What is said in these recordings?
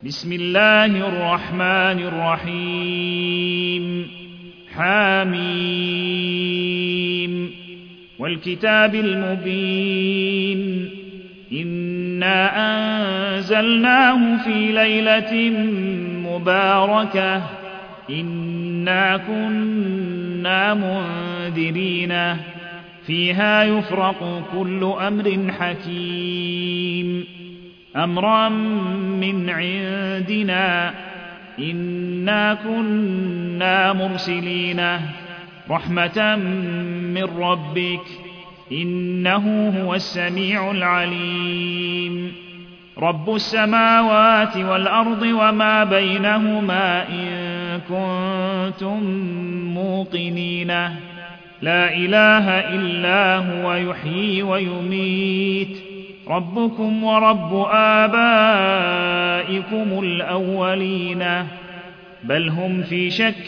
بسم الله الرحمن الرحيم حميم والكتاب المبين إنا أنزلناه في ليلة مباركة إنا كنا منذرين فيها يفرق كل أمر حكيم أمرا من عندنا إنا كنا مرسلين رحمة من ربك إنه هو السميع العليم رب السماوات والأرض وما بينهما إن كنتم موقنين لا إله إلا هو يحيي ويميت ربكم ورب آبائكم الأولين بل هم في شك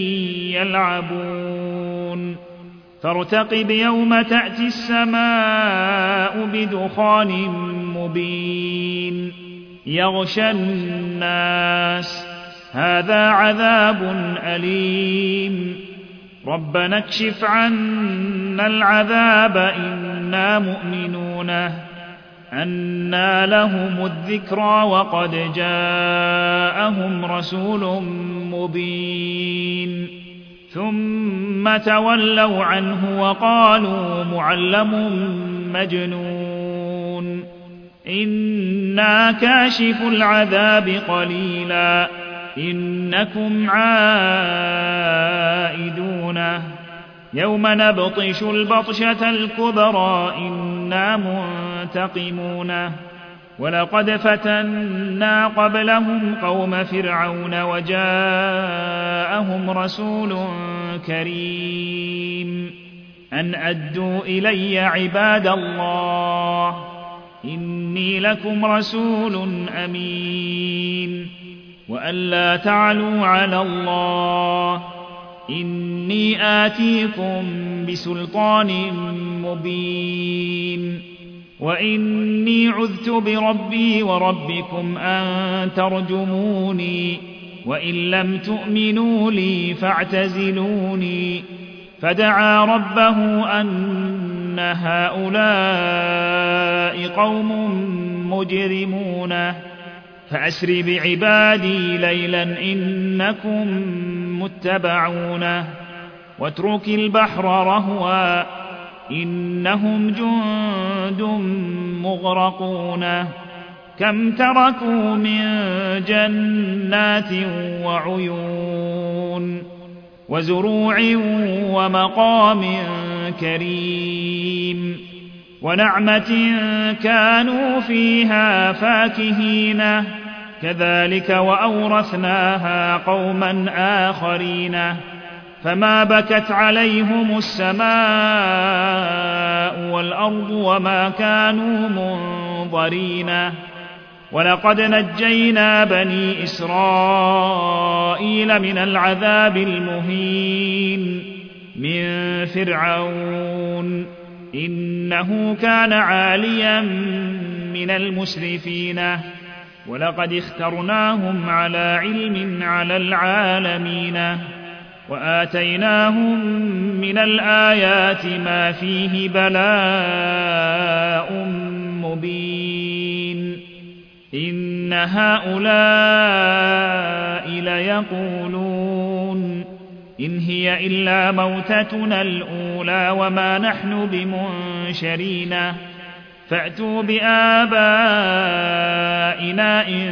يلعبون فارتقب يوم تأتي السماء بدخان مبين يغشى الناس هذا عذاب أليم ربنا اكشف عنا العذاب إنا مؤمنون أنى لهم الذكرى وقد جاءهم رسول مبين ثم تولوا عنه وقالوا معلم مجنون إنا كاشف العذاب قليلا إنكم عائدون يوم نبطش البطشة الكبرى إنا منتقمون ولقد فتنا قبلهم قوم فرعون وجاءهم رسول كريم أن أدوا إلي عباد الله إني لكم رسول أمين وأن لا تعلوا على الله إني آتيكم بسلطان مبين وإني عذت بربي وربكم أن ترجموني وإن لم تؤمنوا لي فاعتزلوني فدعا ربه أن هؤلاء قوم مجرمون فأسر بعبادي ليلا إنكم متبعون واترك البحر رهوا إنهم جند مغرقون كم تركوا من جنات وعيون وزروع ومقام كريم ونعمة كانوا فيها فاكهين كذلك وأورثناها قوما آخرين فما بكت عليهم السماء والأرض وما كانوا منظرين ولقد نجينا بني إسرائيل من العذاب المهين من فرعون إنه كان عاليا من المسرفين ولقد اخترناهم على علم على العالمين وآتيناهم من الآيات ما فيه بلاء مبين إن هؤلاء ليقولون إن هي إلا موتتنا الأولى وما نحن بمنشرين فأتوا بآبائنا إن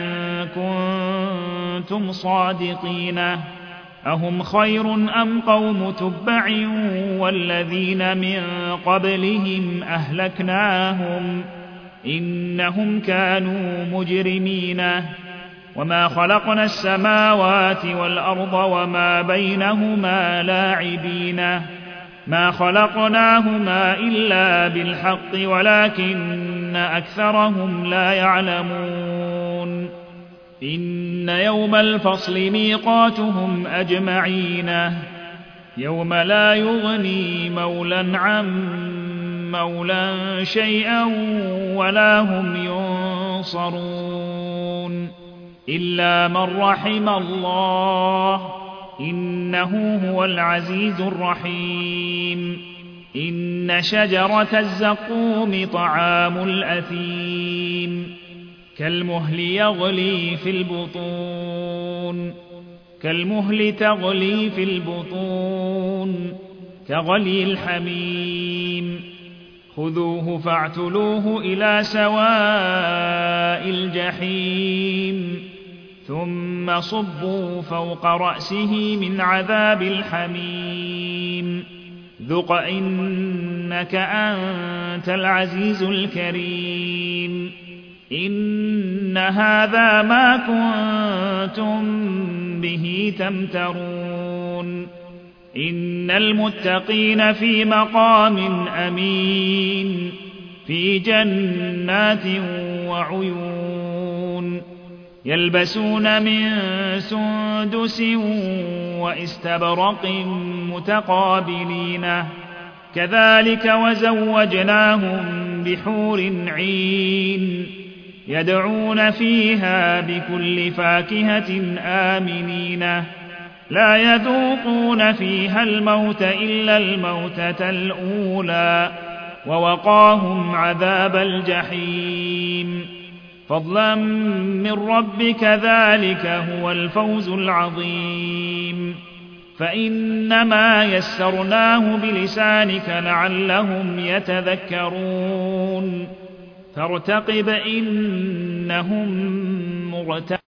كنتم صادقين أهم خير أم قوم تبع والذين من قبلهم أهلكناهم إنهم كانوا مجرمين وما خلقنا السماوات والأرض وما بينهما لاعبين ما خلقناهما إلا بالحق ولكن أكثرهم لا يعلمون إن يوم الفصل ميقاتهم أجمعين يوم لا يغني مولى عن مولى شيئا ولا هم ينصرون إلا من رحم الله إنه هو العزيز الرحيم. إن شجرة الزقوم طعام الأثيم كالمهل يغلي في البطون تغلي في البطون كغلي الحميم. خذوه فاعتلوه إلى سواء الجحيم ثم صبوا فوق رأسه من عذاب الحميم ذق إنك أنت العزيز الكريم. إن هذا ما كنتم به تمترون. إن المتقين في مقام أمين في جنات وعيون يلبسون من سندس واستبرق متقابلين كذلك وزوجناهم بحور عين يدعون فيها بكل فاكهة آمنين لا يذوقون فيها الموت إلا الموتة الأولى ووقاهم عذاب الجحيم فضلا من ربك ذلك هو الفوز العظيم. فإنما يسرناه بلسانك لعلهم يتذكرون فارتقب إنهم مرتقبون.